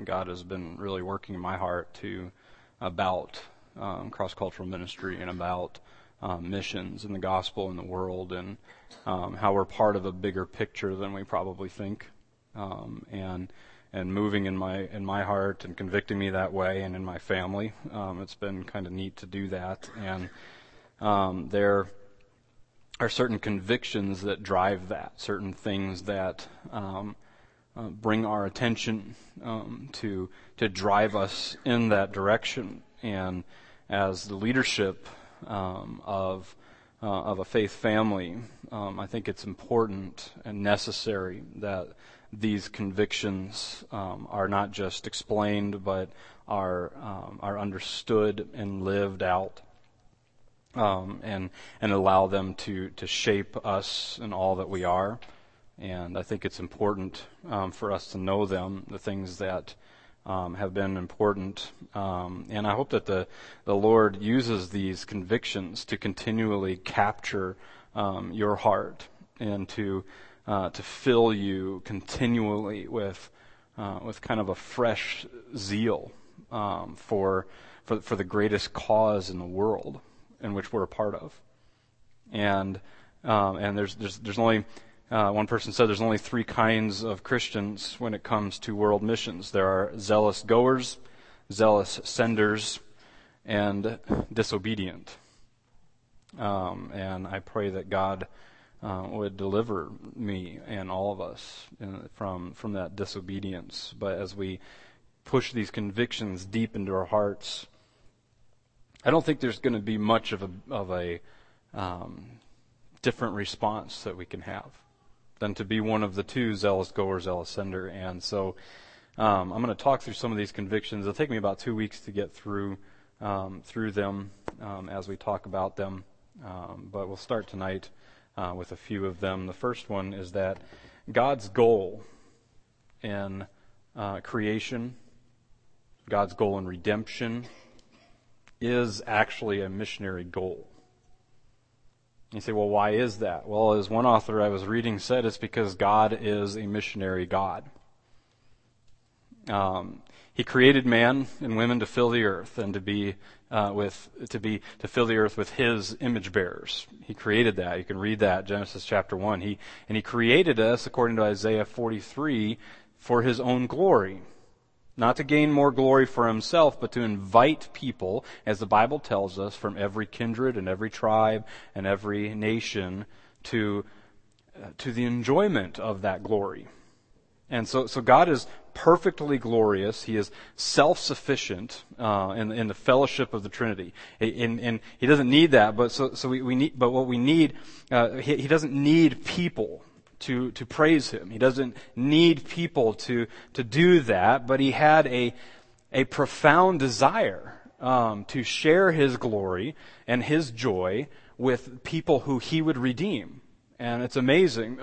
God has been really working in my heart about cross-cultural ministry and about missions and the gospel in the world, and how we're part of a bigger picture than we probably think, and moving in my heart and convicting me that way, and in my family. It's been kind of neat to do that, and there are certain convictions that drive that, certain things that bring our attention to drive us in that direction. And as the leadership of a faith family, I think it's important and necessary that these convictions are not just explained, but are understood and lived out, and allow them to shape us in all that we are. And I think it's important for us to know them, the things that have been important. And I hope that the Lord uses these convictions to continually capture your heart, and to fill you continually with kind of a fresh zeal for the greatest cause in the world in which we're a part of. And there's only one person said there's only 3 kinds of Christians when it comes to world missions. There are zealous goers, zealous senders, and disobedient. And I pray that God would deliver me and all of us from that disobedience. But as we push these convictions deep into our hearts, I don't think there's going to be much of a different response that we can have than to be one of the 2, zealous goer, zealous sender. And so I'm going to talk through some of these convictions. It'll take me about 2 weeks to get through them as we talk about them. But we'll start tonight with a few of them. The first one is that God's goal in creation, God's goal in redemption, is actually a missionary goal. You say, well, why is that? Well, as one author I was reading said, it's because God is a missionary God. He created man and women to fill the earth and to fill the earth with His image bearers. He created that. You can read that, Genesis chapter 1. He created us, according to Isaiah 43, for His own glory. Not to gain more glory for Himself, but to invite people, as the Bible tells us, from every kindred and every tribe and every nation to the enjoyment of that glory. And so God is perfectly glorious. He is self-sufficient in the fellowship of the Trinity. And He doesn't need that, but we need. But what we need, He doesn't need people to praise Him. He doesn't need people to do that, but He had a profound desire to share His glory and His joy with people who He would redeem. And it's amazing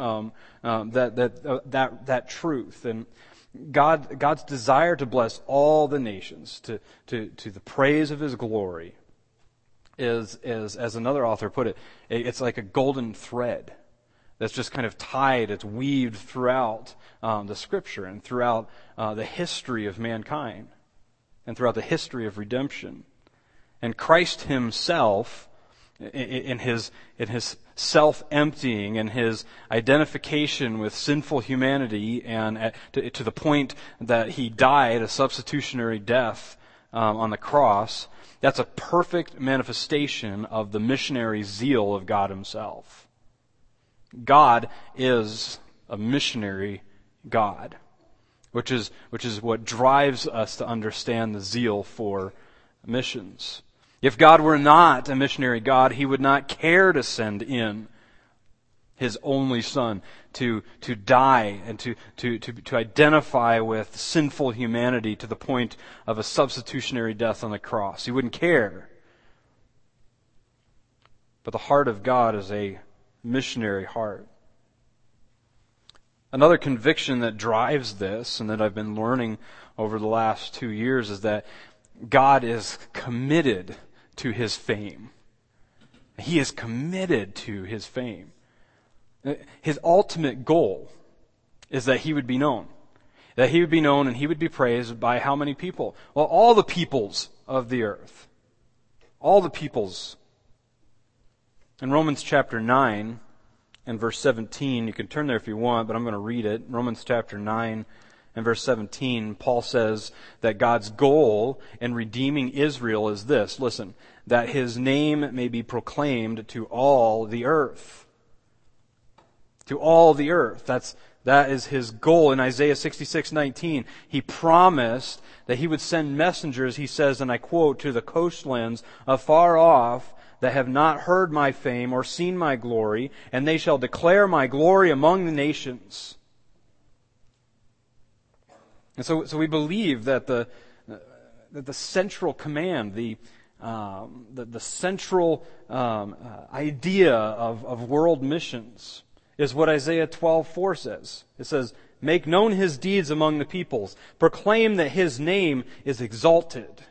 that truth. And God's desire to bless all the nations to the praise of His glory is, as another author put it, it's like a golden thread that's just kind of tied, it's weaved throughout the Scripture and throughout the history of mankind and throughout the history of redemption. And Christ Himself, in His self-emptying and His identification with sinful humanity, and to the point that He died a substitutionary death on the cross, that's a perfect manifestation of the missionary zeal of God Himself. God is a missionary God, which is what drives us to understand the zeal for missions. If God were not a missionary God, He would not care to send in His only Son to die and to identify with sinful humanity to the point of a substitutionary death on the cross. He wouldn't care. But the heart of God is a missionary heart. Another conviction that drives this, and that I've been learning over the last 2 years, is that God is committed to His fame. He is committed to His fame. His ultimate goal is that He would be known. That he would be known and he would be praised by how many people? Well, all the peoples of the earth. All the peoples. In Romans chapter 9 and verse 17, you can turn there if you want, but I'm going to read it. Romans chapter 9 and verse 17, Paul says that God's goal in redeeming Israel is this. Listen, that his name may be proclaimed to all the earth. To all the earth. That is his goal. In Isaiah 66:19, he promised that he would send messengers, he says, and I quote, to the coastlands afar off that have not heard my fame or seen my glory, and they shall declare my glory among the nations. And so we believe that the central command, the central idea of world missions is what Isaiah 12:4 says. It says, "Make known his deeds among the peoples. Proclaim that his name is exalted."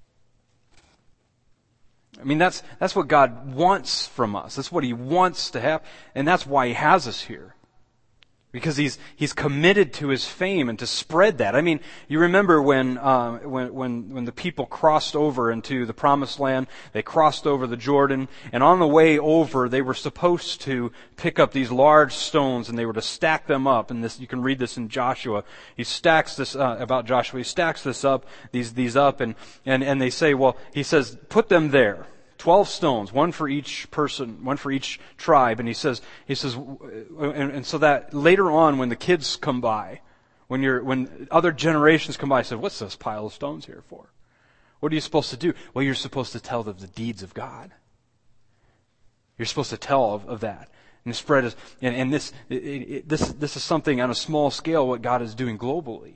I mean, that's what God wants from us. That's what he wants to have, and that's why he has us here. Because he's committed to his fame and to spread that. I mean, you remember when the people crossed over into the Promised Land, they crossed over the Jordan, and on the way over, they were supposed to pick up these large stones and they were to stack them up. And this, you can read this in Joshua. He stacks this about Joshua. He stacks this up, these up, and they say, well, he says, put them there. 12 stones, one for each person, one for each tribe. And he says, and so that later on when the kids come by, when other generations come by, I said, what's this pile of stones here for? What are you supposed to do? Well, you're supposed to tell them the deeds of God. You're supposed to tell of that. And spread is, and this is something on a small scale what God is doing globally.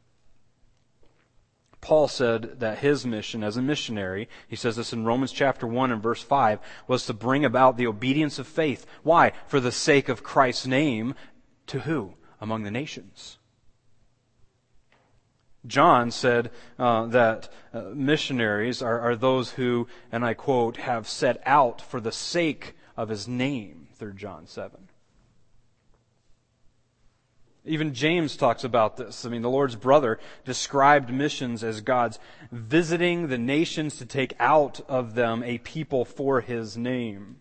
Paul said that his mission as a missionary, he says this in Romans chapter 1 and verse 5, was to bring about the obedience of faith. Why? For the sake of Christ's name. To who? Among the nations. John said that missionaries are those who, and I quote, have set out for the sake of his name. 3 John 7. Even James talks about this. I mean, the Lord's brother described missions as God's visiting the nations to take out of them a people for his name.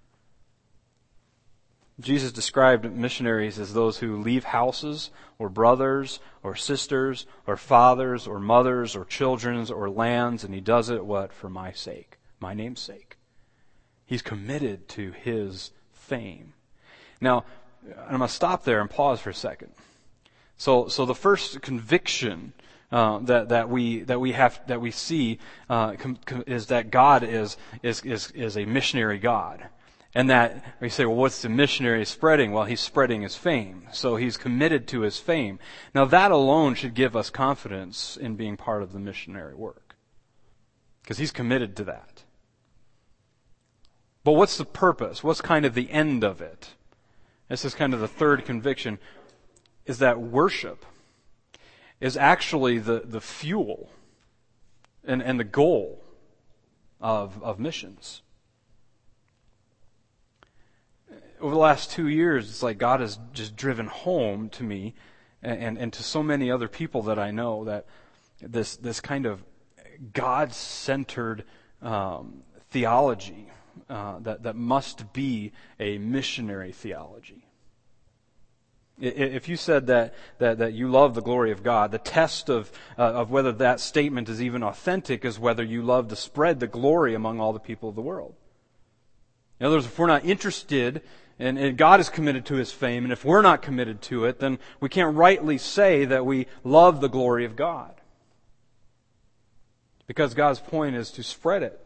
Jesus described missionaries as those who leave houses or brothers or sisters or fathers or mothers or children or lands, and he does it, what? For my sake, my name's sake. He's committed to his fame. Now, I'm going to stop there and pause for a second. So the first conviction that we see is that God is a missionary God, and that we say, well, what's the missionary spreading? Well, he's spreading his fame, so he's committed to his fame. Now that alone should give us confidence in being part of the missionary work, because he's committed to that. But what's the purpose? What's kind of the end of it? This is kind of the third conviction, is that worship is actually the fuel and the goal of missions. Over the last 2 years, it's like God has just driven home to me and to so many other people that I know that this kind of God-centered theology that must be a missionary theology. If you said that you love the glory of God, the test of whether that statement is even authentic is whether you love to spread the glory among all the people of the world. In other words, if we're not interested, and God is committed to his fame, and if we're not committed to it, then we can't rightly say that we love the glory of God. Because God's point is to spread it.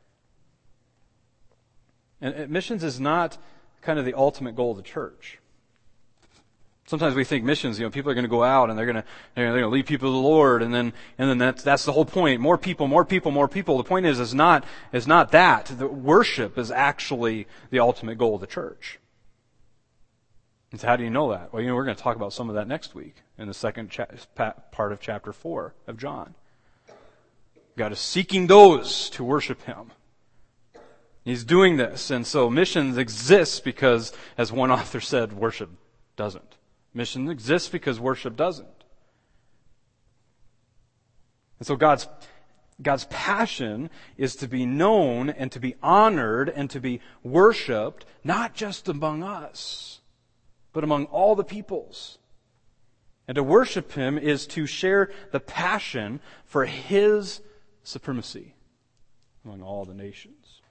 And missions is not kind of the ultimate goal of the church. Sometimes we think missions, people are going to go out and they're going to lead people to the Lord, and then that's the whole point. More people, more people, more people. The point is not that. The worship is actually the ultimate goal of the church. And so how do you know that? Well, we're going to talk about some of that next week in the second part of chapter 4 of John. God is seeking those to worship him. He's doing this, and so missions exists because, as one author said, worship doesn't. Mission exists because worship doesn't. And so God's passion is to be known and to be honored and to be worshiped, not just among us, but among all the peoples. And to worship Him is to share the passion for His supremacy among all the nations.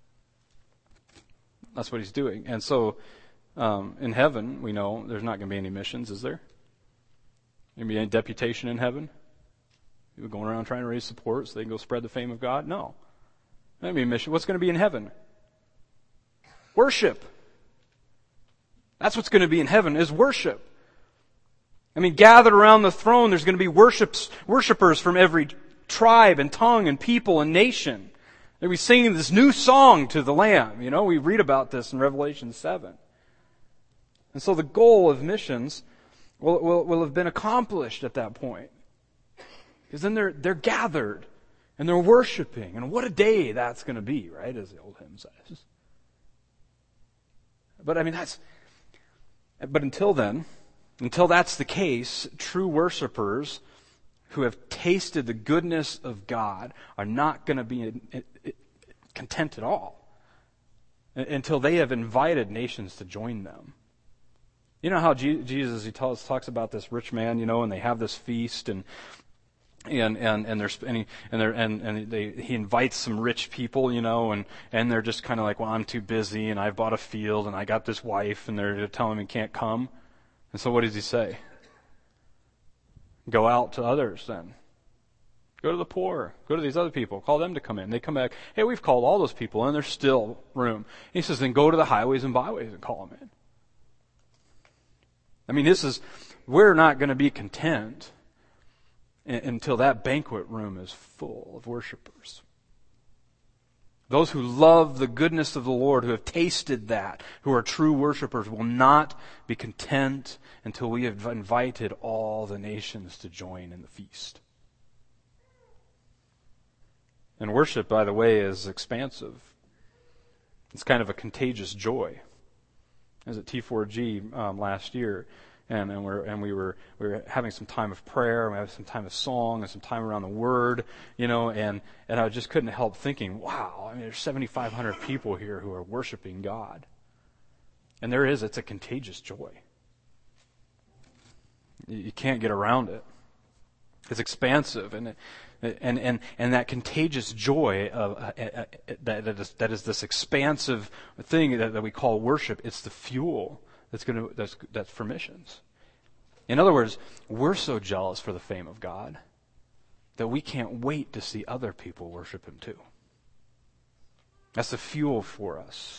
That's what He's doing. And so, in heaven, we know there's not going to be any missions, is there? Going to be any deputation in heaven? People going around trying to raise support so they can go spread the fame of God? No. Not going to be a mission. What's going to be in heaven? Worship. That's what's going to be in heaven, is worship. I mean, gathered around the throne, there's going to be worshipers from every tribe and tongue and people and nation. They'll be singing this new song to the Lamb. You know, we read about this in Revelation 7. And so the goal of missions will have been accomplished at that point. Because then they're gathered and they're worshiping. And what a day that's going to be, right? As the old hymn says. But I mean, but until then, until that's the case, true worshipers who have tasted the goodness of God are not going to be content at all until they have invited nations to join them. You know how Jesus, he talks about this rich man, you know, and they have this feast and he invites some rich people, you know, and they're just kind of like, well, I'm too busy and I've bought a field and I got this wife, and they're telling him he can't come. And so what does he say? Go out to others then. Go to the poor. Go to these other people. Call them to come in. They come back. Hey, we've called all those people and there's still room. He says, then go to the highways and byways and call them in. I mean, we're not going to be content until that banquet room is full of worshipers. Those who love the goodness of the Lord, who have tasted that, who are true worshipers, will not be content until we have invited all the nations to join in the feast. And worship, by the way, is expansive. It's kind of a contagious joy. I was at T4G last year, and we were having some time of prayer, and we had some time of song, and some time around the Word, you know, and I just couldn't help thinking, wow, I mean, there's 7,500 people here who are worshiping God, and it's a contagious joy. You can't get around it. It's expansive, and that contagious joy that is this expansive thing that we call worship. It's the fuel that's for missions. In other words, we're so jealous for the fame of God that we can't wait to see other people worship Him too. That's the fuel for us.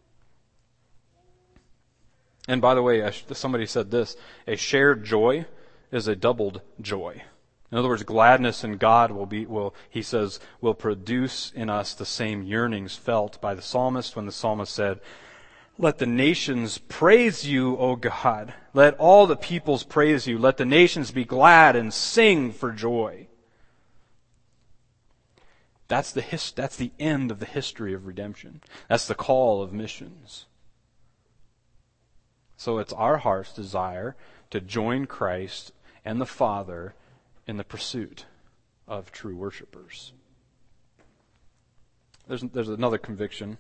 And by the way, somebody said this: a shared joy is a doubled joy. In other words, gladness in God will produce in us the same yearnings felt by the psalmist when the psalmist said, "Let the nations praise you, O God. Let all the peoples praise you. Let the nations be glad and sing for joy." That's the end of the history of redemption. That's the call of missions. So it's our heart's desire to join Christ and the Father in the pursuit of true worshipers. There's another conviction.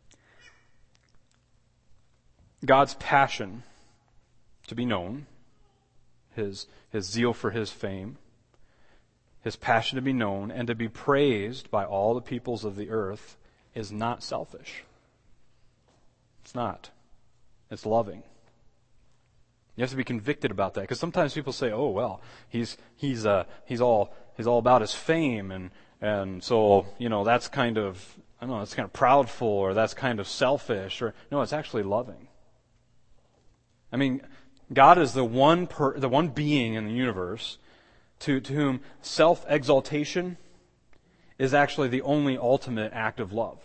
God's passion to be known, His zeal for His fame, His passion to be known and to be praised by all the peoples of the earth is not selfish. It's not. It's loving. You have to be convicted about that, because sometimes people say, "Oh well, he's all about his fame, and so that's kind of that's kind of proudful, or that's kind of selfish, or no, it's actually loving." I mean, God is the one being in the universe to whom self-exaltation is actually the only ultimate act of love.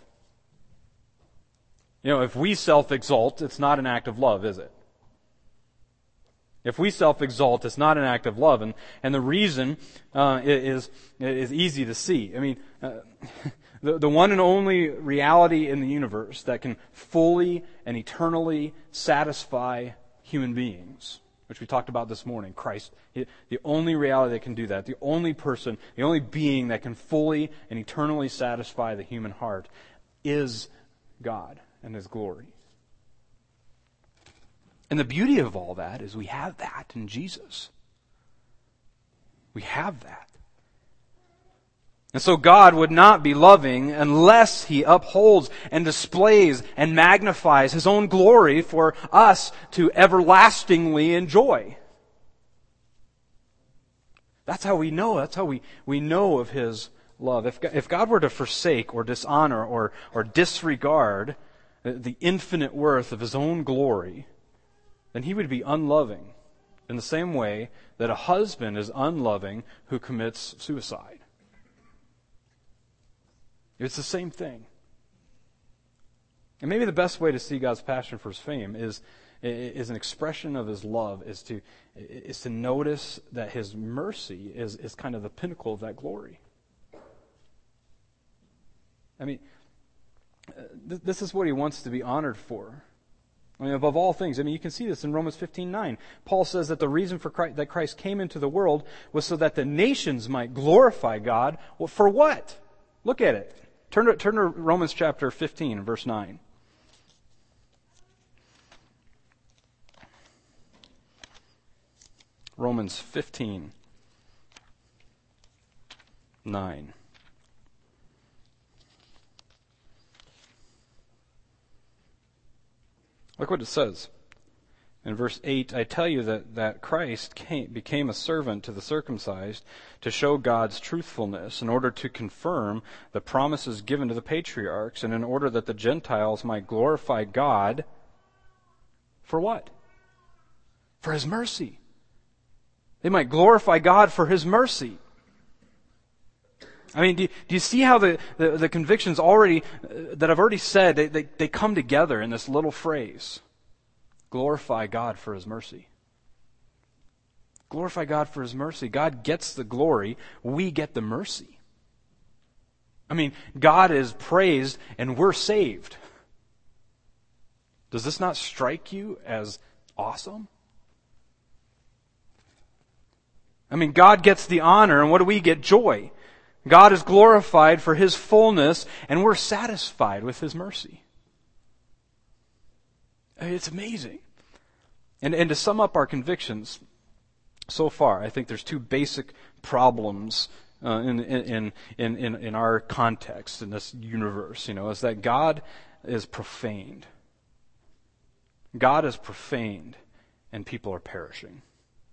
If we self-exalt, it's not an act of love, is it? If we self-exalt, it's not an act of love. And the reason is easy to see. I mean, the one and only reality in the universe that can fully and eternally satisfy human beings which we talked about this morning, Christ, the only reality that can do that, the only person, the only being that can fully and eternally satisfy the human heart is God and His glory. And the beauty of all that is we have that in Jesus. We have that. And so God would not be loving unless He upholds and displays and magnifies His own glory for us to everlastingly enjoy. That's how we know. That's how we know of His love. If God were to forsake or dishonor or disregard the infinite worth of His own glory, then He would be unloving in the same way that a husband is unloving who commits suicide. It's the same thing. And maybe the best way to see God's passion for His fame is an expression of His love, is to notice that His mercy is kind of the pinnacle of that glory. I mean, this is what He wants to be honored for. I mean, above all things. I mean, you can see this in Romans 15:9. Paul says that the reason for that Christ came into the world was so that the nations might glorify God. Well, for what? Look at it. Turn to Romans chapter 15, verse 9. Romans 15, 9. Look what it says. In verse 8, I tell you that Christ became a servant to the circumcised to show God's truthfulness, in order to confirm the promises given to the patriarchs, and in order that the Gentiles might glorify God. For what? For His mercy. They might glorify God for His mercy. I mean, do you see how the convictions already that I've already said, they come together in this little phrase? Glorify God for His mercy. Glorify God for His mercy. God gets the glory. We get the mercy. I mean, God is praised and we're saved. Does this not strike you as awesome? I mean, God gets the honor, and what do we get? Joy. God is glorified for His fullness, and we're satisfied with His mercy. It's amazing. And to sum up our convictions so far, I think there's two basic problems in our context, in this universe, is that God is profaned. God is profaned, and people are perishing.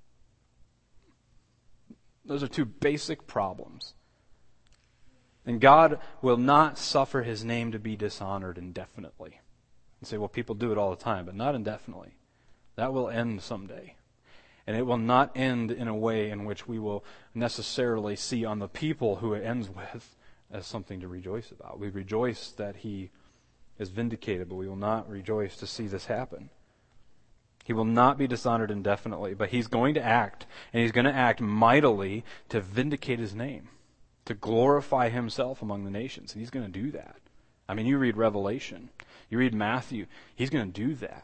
Those are two basic problems. And God will not suffer His name to be dishonored indefinitely. You say, well, people do it all the time, but not indefinitely. That will end someday. And it will not end in a way in which we will necessarily see on the people who it ends with as something to rejoice about. We rejoice that He is vindicated, but we will not rejoice to see this happen. He will not be dishonored indefinitely, but He's going to act, and He's going to act mightily to vindicate His name, to glorify Himself among the nations. And He's going to do that. I mean, you read Revelation, you read Matthew, He's going to do that.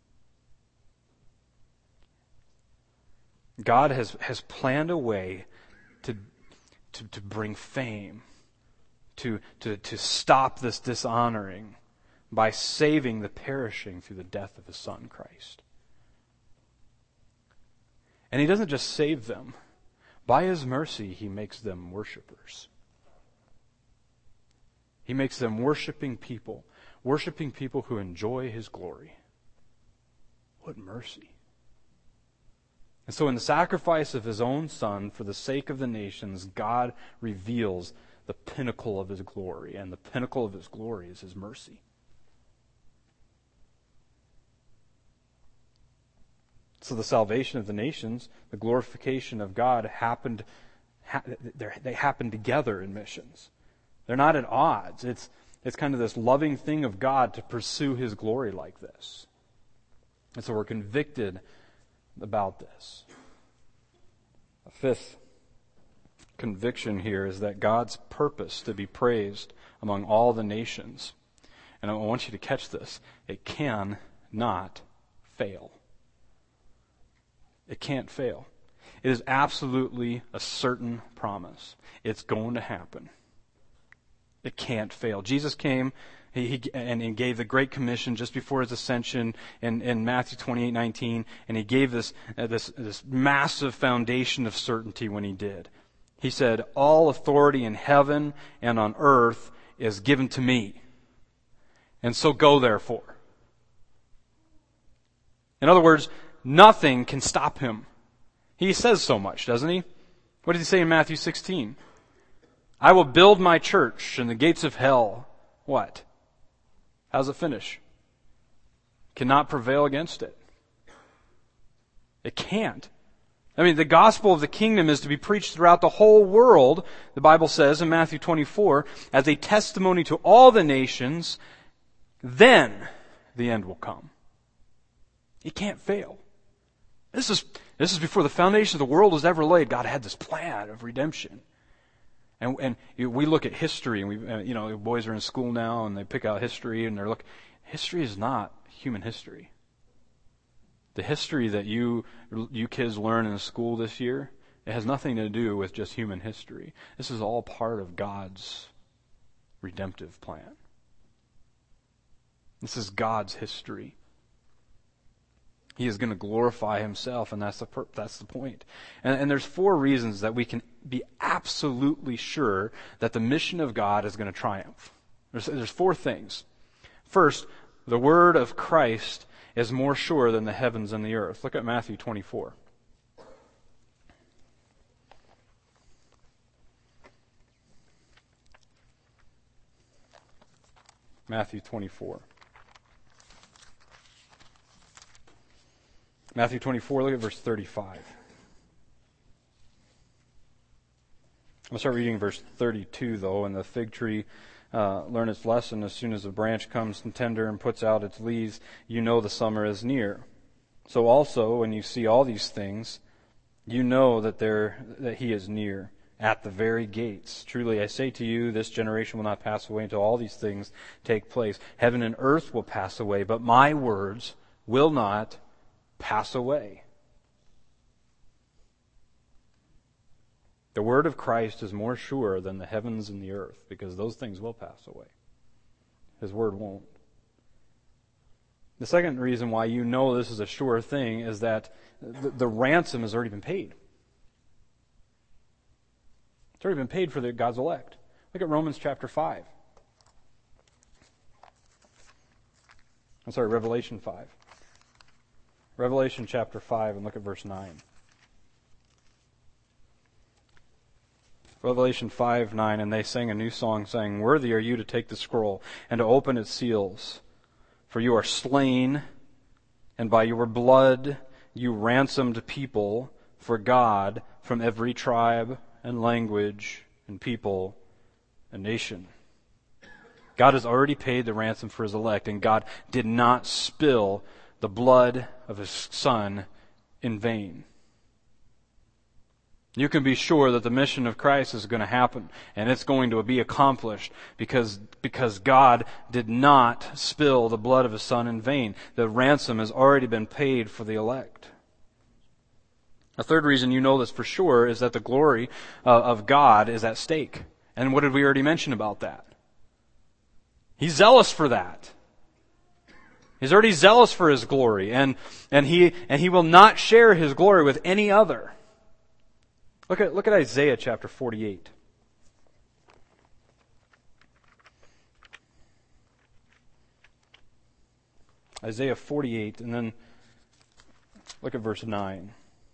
God has planned a way to bring fame, to stop this dishonoring by saving the perishing through the death of His Son, Christ. And He doesn't just save them. By His mercy, He makes them worshipers. He makes them worshiping people who enjoy His glory. What mercy. And so in the sacrifice of His own Son for the sake of the nations, God reveals the pinnacle of His glory. And the pinnacle of His glory is His mercy. So the salvation of the nations, the glorification of God they happen together in missions. They're not at odds. It's kind of this loving thing of God to pursue His glory like this. And so we're convicted about this. A fifth conviction here is that God's purpose to be praised among all the nations, and I want you to catch this, it can not fail. It can't fail. It is absolutely a certain promise. It's going to happen. It can't fail. Jesus came and gave the Great Commission just before his ascension in Matthew 28:19, and he gave this massive foundation of certainty when he did. He said, "All authority in heaven and on earth is given to me. And so go therefore." In other words, nothing can stop him. He says so much, doesn't he? What did he say in Matthew 16? "I will build my church, and the gates of hell," what? How's it finish? Cannot prevail against it. It can't. I mean, the gospel of the kingdom is to be preached throughout the whole world, the Bible says in Matthew 24, as a testimony to all the nations. Then the end will come. It can't fail. This is before the foundation of the world was ever laid. God had this plan of redemption. And we look at history, and the boys are in school now, and they pick out history, and they're history is not human history. The history that you kids learn in school this year, it has nothing to do with just human history. This is all part of God's redemptive plan. This is God's history. He is going to glorify himself, and that's the point. And there's 4 reasons that we can be absolutely sure that the mission of God is going to triumph. There's 4 things. First, the word of Christ is more sure than the heavens and the earth. Look at Matthew 24. Matthew 24. Matthew 24, look at verse 35. I'll start reading verse 32, though. "And the fig tree learn its lesson. As soon as the branch comes tender and puts out its leaves, you know the summer is near. So also, when you see all these things, you know that he is near, at the very gates. Truly I say to you, this generation will not pass away until all these things take place. Heaven and earth will pass away, but my words will not pass away." The word of Christ is more sure than the heavens and the earth, because those things will pass away. His word won't. The second reason why you know this is a sure thing is that the ransom has already been paid. It's already been paid for God's elect. Look at Romans chapter 5. Revelation 5. Revelation chapter 5, and look at verse 9. Revelation 5:9, "And they sang a new song, saying, Worthy are you to take the scroll, and to open its seals. For you are slain, and by your blood you ransomed people for God from every tribe and language and people and nation." God has already paid the ransom for his elect, and God did not spill the blood of his Son in vain. You can be sure that the mission of Christ is going to happen, and it's going to be accomplished because God did not spill the blood of his Son in vain. The ransom has already been paid for the elect. A third reason you know this for sure is that the glory of God is at stake. And what did we already mention about that? He's zealous for that. He's already zealous for his glory, and he will not share his glory with any other. Look at Isaiah chapter 48. Isaiah 48, and then look at verse 9.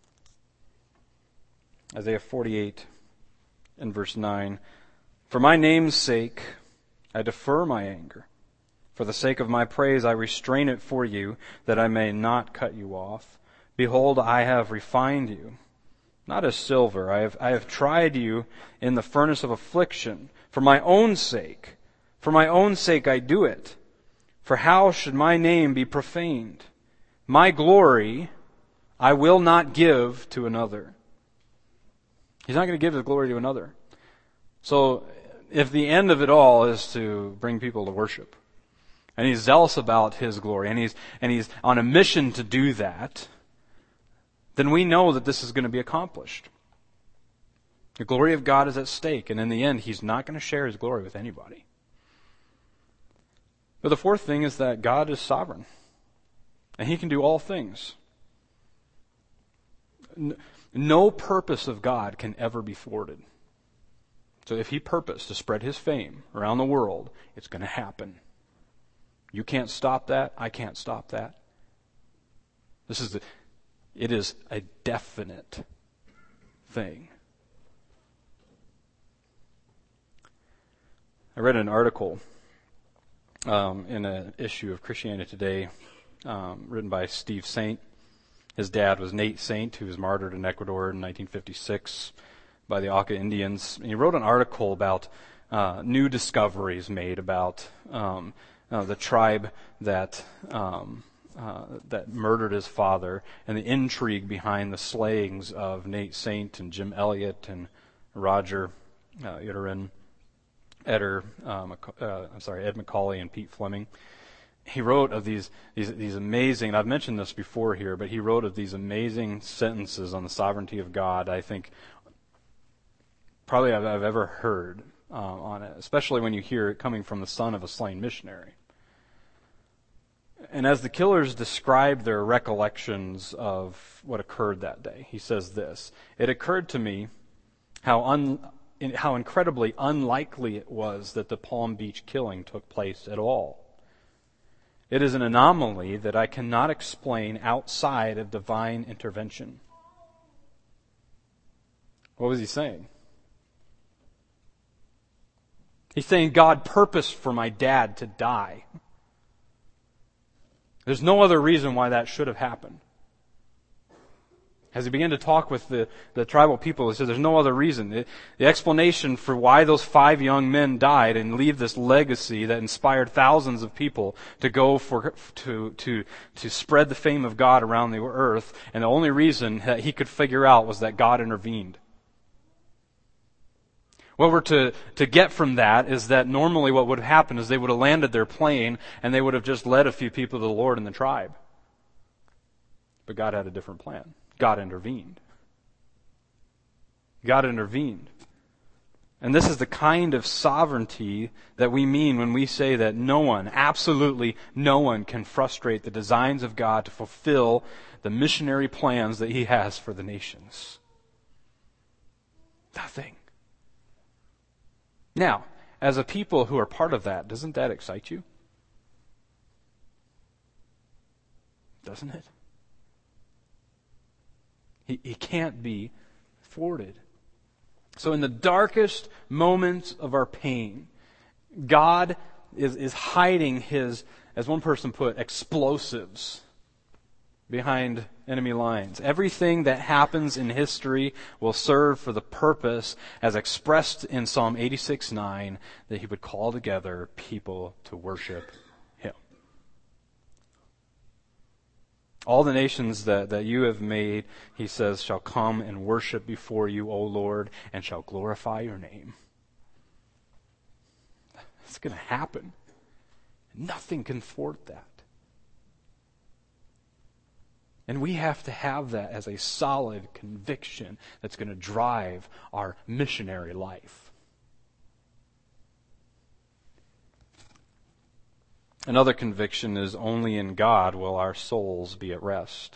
Isaiah 48 and verse 9. "For my name's sake I defer my anger. For the sake of my praise I restrain it for you, that I may not cut you off. Behold, I have refined you, not as silver. I have tried you in the furnace of affliction. For my own sake I do it. For how should my name be profaned? My glory I will not give to another." He's not going to give his glory to another. So if the end of it all is to bring people to worship, and he's zealous about his glory, and he's on a mission to do that, then we know that this is going to be accomplished. The glory of God is at stake, and in the end, He's not going to share His glory with anybody. But the fourth thing is that God is sovereign, and He can do all things. No purpose of God can ever be thwarted. So if He purposed to spread His fame around the world, it's going to happen. You can't stop that. I can't stop that. It is a definite thing. I read an article in an issue of Christianity Today written by Steve Saint. His dad was Nate Saint, who was martyred in Ecuador in 1956 by the Auca Indians. And he wrote an article about new discoveries made about the tribe that murdered his father, and the intrigue behind the slayings of Nate Saint and Jim Elliott and Roger Ed McCauley and Pete Fleming. He wrote of these amazing, and I've mentioned this before here, but he wrote of these amazing sentences on the sovereignty of God, I think probably I've ever heard on it, especially when you hear it coming from the son of a slain missionary. And as the killers describe their recollections of what occurred that day, he says this: "It occurred to me how incredibly unlikely it was that the Palm Beach killing took place at all. It is an anomaly that I cannot explain outside of divine intervention." What was he saying? He's saying God purposed for my dad to die. There's no other reason why that should have happened. As he began to talk with the tribal people, he said there's no other reason. The explanation for why those 5 young men died and leave this legacy that inspired thousands of people to go to spread the fame of God around the earth, and the only reason that he could figure out was that God intervened. What we're to get from that is that normally what would have happened is they would have landed their plane and they would have just led a few people to the Lord in the tribe. But God had a different plan. God intervened. God intervened. And this is the kind of sovereignty that we mean when we say that no one, absolutely no one, can frustrate the designs of God to fulfill the missionary plans that He has for the nations. Nothing. Now, as a people who are part of that, doesn't that excite you? Doesn't it? He can't be thwarted. So in the darkest moments of our pain, God is hiding His, as one person put, explosives behind enemy lines. Everything that happens in history will serve for the purpose, as expressed in Psalm 86:9, that He would call together people to worship Him. All the nations that you have made, He says, shall come and worship before you, O Lord, and shall glorify your name. It's going to happen. Nothing can thwart that. And we have to have that as a solid conviction that's going to drive our missionary life. Another conviction is only in God will our souls be at rest.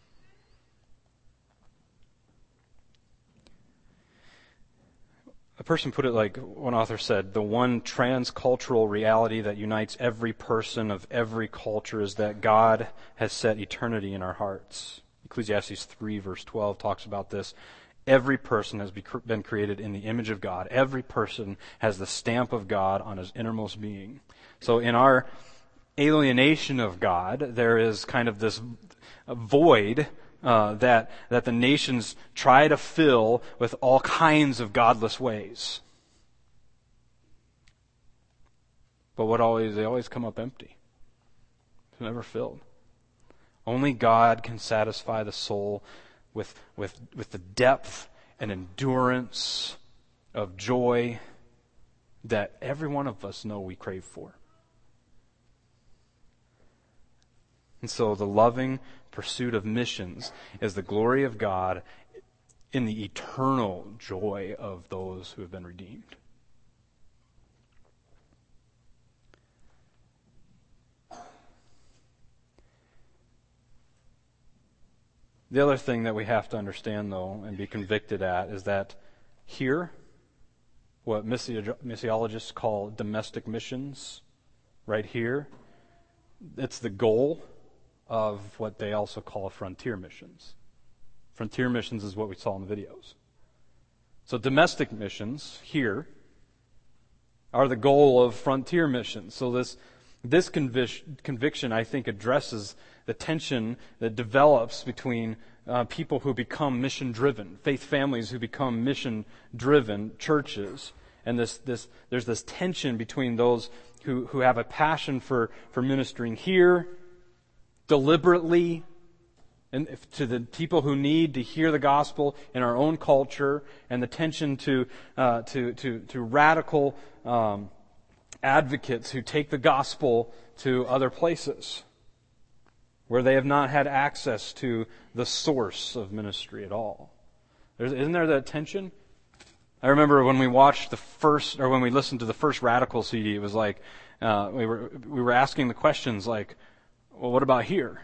A person put it like one author said, the one transcultural reality that unites every person of every culture is that God has set eternity in our hearts. Ecclesiastes 3 verse 12 talks about this. Every person has been created in the image of God. Every person has the stamp of God on his innermost being. So in our alienation of God, there is kind of this void that the nations try to fill with all kinds of godless ways. But they always come up empty. It's never filled. Only God can satisfy the soul with the depth and endurance of joy that every one of us know we crave for. And so the loving pursuit of missions is the glory of God in the eternal joy of those who have been redeemed. The other thing that we have to understand, though, and be convicted at, is that here, what missiologists call domestic missions, right here, it's the goal of what they also call frontier missions. Frontier missions is what we saw in the videos. So domestic missions here are the goal of frontier missions. So this conviction, I think, addresses the tension that develops between people who become mission-driven, faith families who become mission-driven churches, and there's this tension between those who have a passion for ministering here deliberately, and to the people who need to hear the gospel in our own culture, and the tension to radical advocates who take the gospel to other places where they have not had access to the source of ministry at all. Isn't there that tension? I remember when we watched when we listened to the first Radical CD, it was like we were asking the questions like, well, what about here?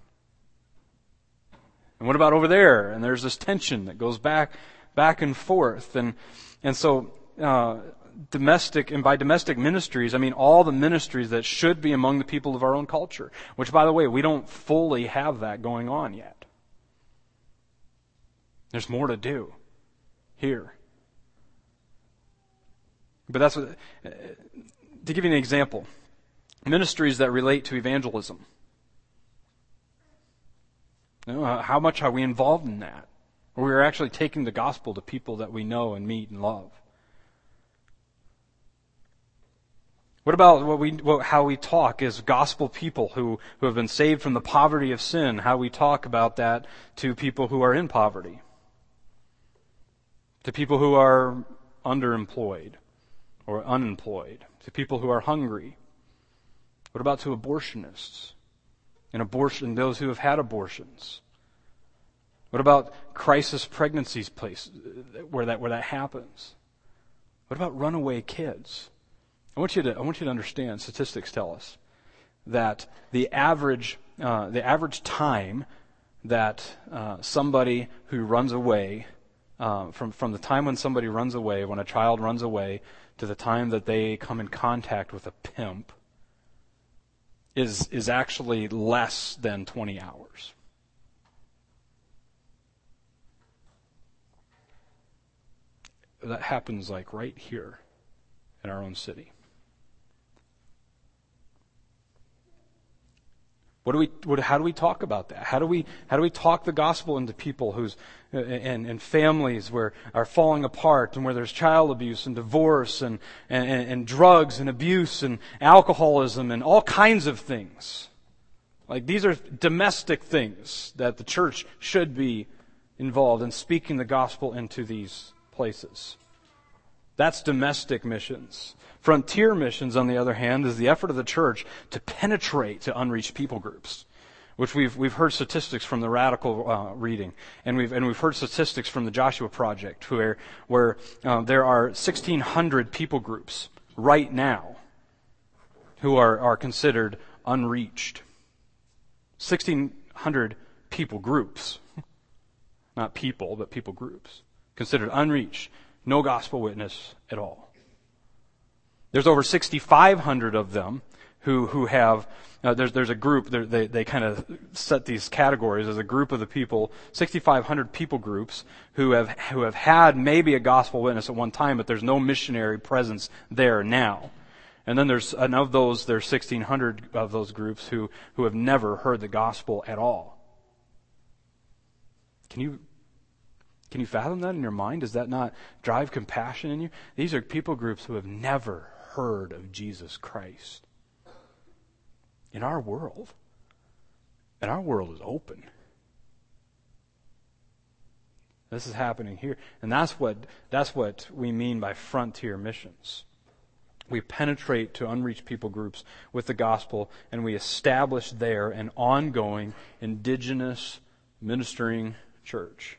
And what about over there? And there's this tension that goes back and forth, and so domestic, and by domestic ministries, I mean all the ministries that should be among the people of our own culture, which, by the way, we don't fully have that going on yet. There's more to do here. But that's what, to give you an example, ministries that relate to evangelism. How much are we involved in that? Or we're actually taking the gospel to people that we know and meet and love. What about how we talk as gospel people who have been saved from the poverty of sin? How we talk about that to people who are in poverty, to people who are underemployed or unemployed, to people who are hungry. What about to abortionists and those who have had abortions? What about crisis pregnancies places where that happens? What about runaway kids? I want you to understand. Statistics tell us that the average time that somebody who runs away from the time when somebody runs away, when a child runs away, to the time that they come in contact with a pimp is actually less than 20 hours. That happens like right here in our own city. How do we talk about that? How do we talk the gospel into people and families where are falling apart, and where there's child abuse and divorce and drugs and abuse and alcoholism and all kinds of things? Like, these are domestic things that the church should be involved in speaking the gospel into these places. That's domestic missions. Frontier missions, on the other hand, is the effort of the church to penetrate to unreached people groups, which we've heard statistics from the Radical reading, and we've heard statistics from the Joshua Project, where there are 1,600 people groups right now who are considered unreached. 1,600 people groups, not people, but people groups, considered unreached. No gospel witness at all. There's over 6,500 of them who have. There's a group. They kind of set these categories as a group of the people. 6,500 people groups who have had maybe a gospel witness at one time, but there's no missionary presence there now. And then there's 1,600 of those groups who have never heard the gospel at all. Can you fathom that in your mind? Does that not drive compassion in you? These are people groups who have never heard of Jesus Christ. In our world. And our world is open. This is happening here. And that's what we mean by frontier missions. We penetrate to unreached people groups with the gospel, and we establish there an ongoing, indigenous, ministering church.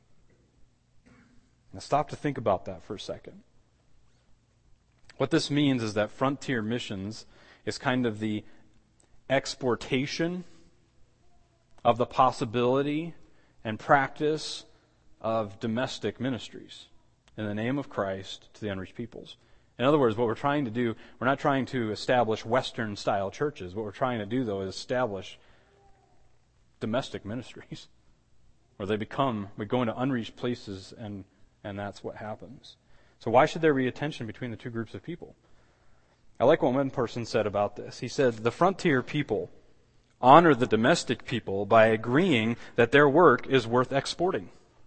Now stop to think about that for a second. What this means is that frontier missions is kind of the exportation of the possibility and practice of domestic ministries in the name of Christ to the unreached peoples. In other words, what we're trying to do, we're not trying to establish Western-style churches. What we're trying to do, though, is establish domestic ministries where we go into unreached places, and that's what happens. So why should there be a tension between the two groups of people? I like what one person said about this. He said, the frontier people honor the domestic people by agreeing that their work is worth exporting.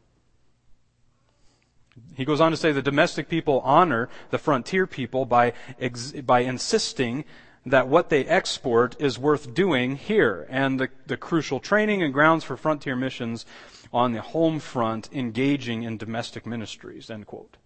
He goes on to say the domestic people honor the frontier people by insisting that what they export is worth doing here, and the crucial training and grounds for frontier missions on the home front engaging in domestic ministries, end quote.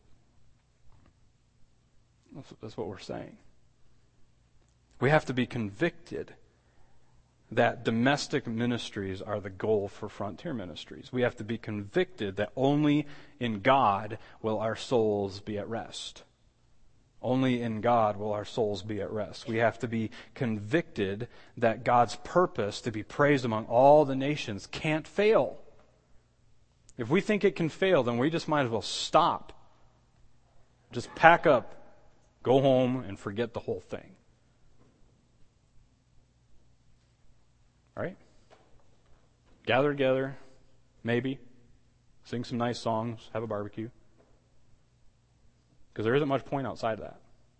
That's what we're saying. We have to be convicted that domestic ministries are the goal for frontier ministries. We have to be convicted that only in God will our souls be at rest. Only in God will our souls be at rest. We have to be convicted that God's purpose to be praised among all the nations can't fail. If we think it can fail, then we just might as well stop. Just pack up, go home, and forget the whole thing. All right? Gather together, maybe, sing some nice songs, have a barbecue. Because there isn't much point outside of that.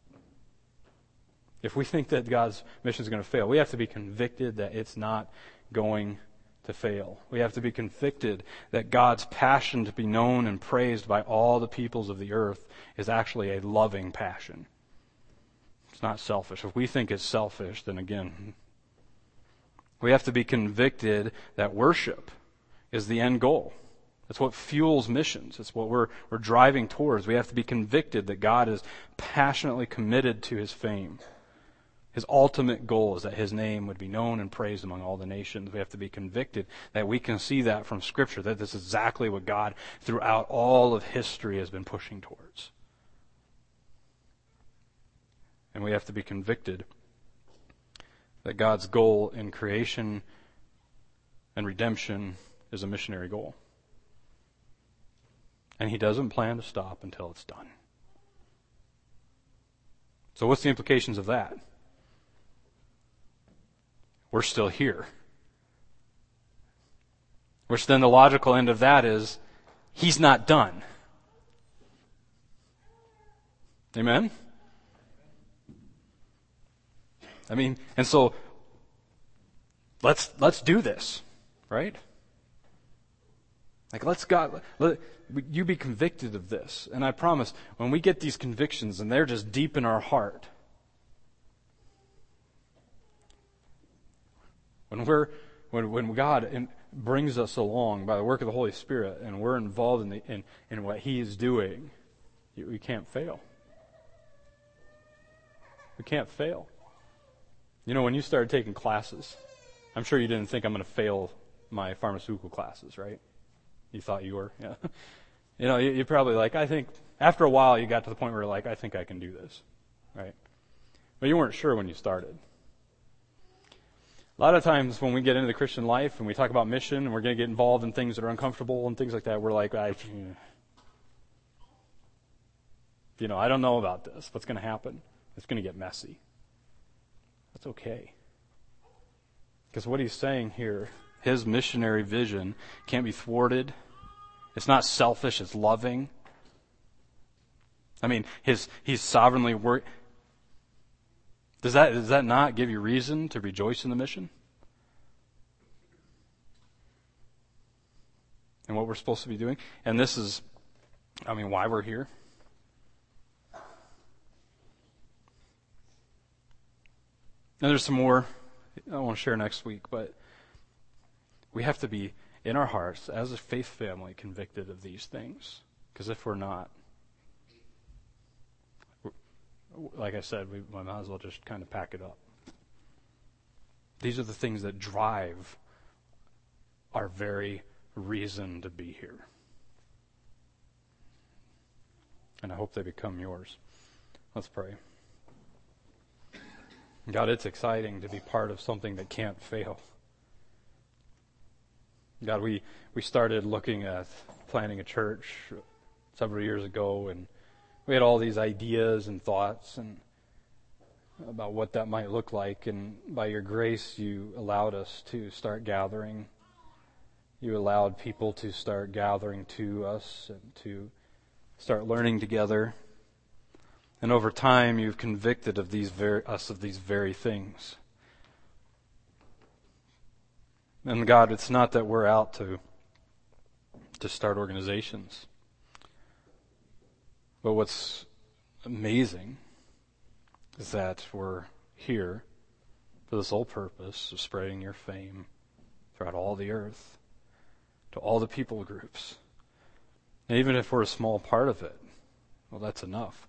If we think that God's mission is going to fail, we have to be convicted that it's not going to fail. We have to be convicted that God's passion to be known and praised by all the peoples of the earth is actually a loving passion. It's not selfish. If we think it's selfish, then again, we have to be convicted that worship is the end goal. That's what fuels missions. It's what we're driving towards. We have to be convicted that God is passionately committed to His fame. His ultimate goal is that His name would be known and praised among all the nations. We have to be convicted that we can see that from Scripture, that this is exactly what God throughout all of history has been pushing towards. And we have to be convicted that God's goal in creation and redemption is a missionary goal. And He doesn't plan to stop until it's done. So what's the implications of that? We're still here. Which then the logical end of that is, He's not done. Amen? I mean, and so let's do this, right? Like, let you be convicted of this. And I promise, when we get these convictions and they're just deep in our heart, when God brings us along by the work of the Holy Spirit and we're involved in what He is doing, we can't fail. We can't fail. You know, when you started taking classes, I'm sure you didn't think I'm going to fail my pharmaceutical classes, right? You thought you were, yeah. You know, you're probably like, I think, after a while you got to the point where you're like, I think I can do this, right? But you weren't sure when you started. A lot of times when we get into the Christian life and we talk about mission and we're going to get involved in things that are uncomfortable and things like that, we're like, I don't know about this. What's going to happen? It's going to get messy. That's okay. Because what He's saying here, His missionary vision can't be thwarted. It's not selfish, it's loving. I mean, He's sovereignly work. Does that not give you reason to rejoice in the mission? And what we're supposed to be doing? And this is, why we're here. And there's some more I want to share next week, but we have to be, in our hearts, as a faith family, convicted of these things. Because if we're not, like I said, we might as well just kind of pack it up. These are the things that drive our very reason to be here. And I hope they become yours. Let's pray. God, it's exciting to be part of something that can't fail. God, we started looking at planning a church several years ago, and we had all these ideas and thoughts and about what that might look like, and by your grace you allowed us to start gathering. You allowed people to start gathering to us and to start learning together. And over time you've convicted us of these very things. And God, it's not that we're out to start organizations. But what's amazing is that we're here for the sole purpose of spreading your fame throughout all the earth, to all the people groups. And even if we're a small part of it, well, that's enough.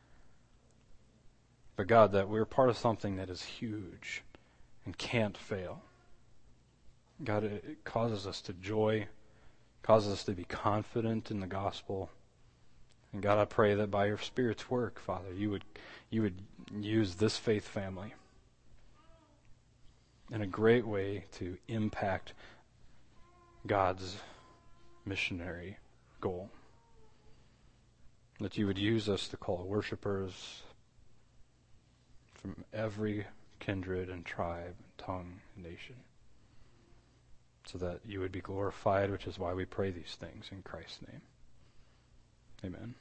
But God, that we're part of something that is huge and can't fail. God, it causes us to joy, causes us to be confident in the gospel. And God, I pray that by your Spirit's work, Father, you would use this faith family in a great way to impact God's missionary goal. That you would use us to call worshipers from every kindred and tribe, tongue, and nation, so that you would be glorified, which is why we pray these things in Christ's name. Amen.